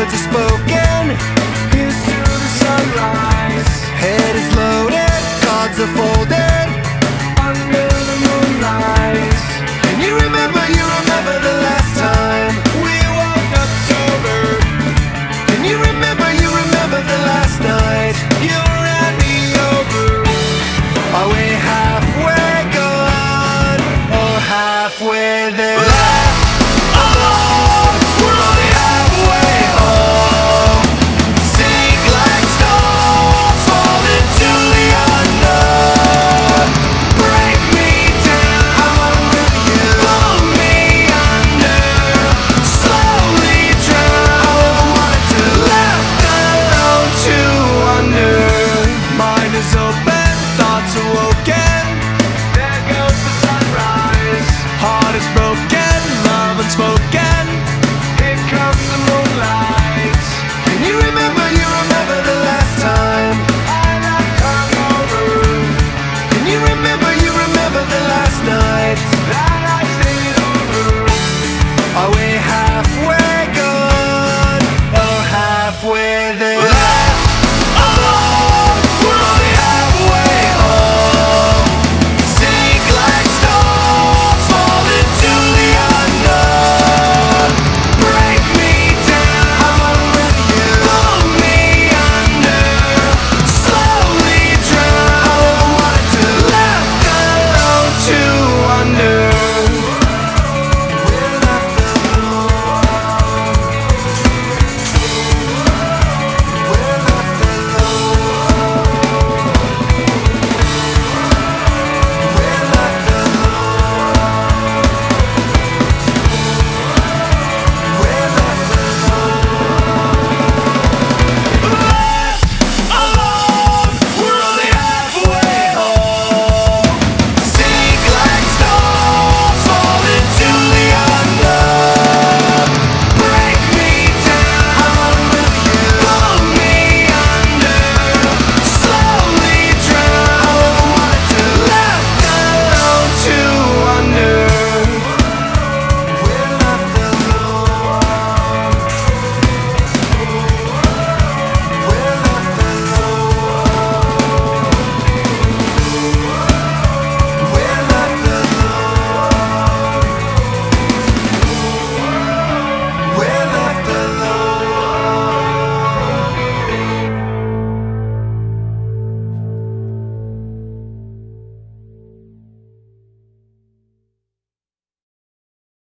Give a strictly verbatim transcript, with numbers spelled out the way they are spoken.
words are spoken. Here's to the sunrise. Head is loaded, cards are folded under the moonlight. And you remember, you remember the last time we woke up sober. And you remember, you remember the last night you ran me over. Are we halfway gone or halfway there?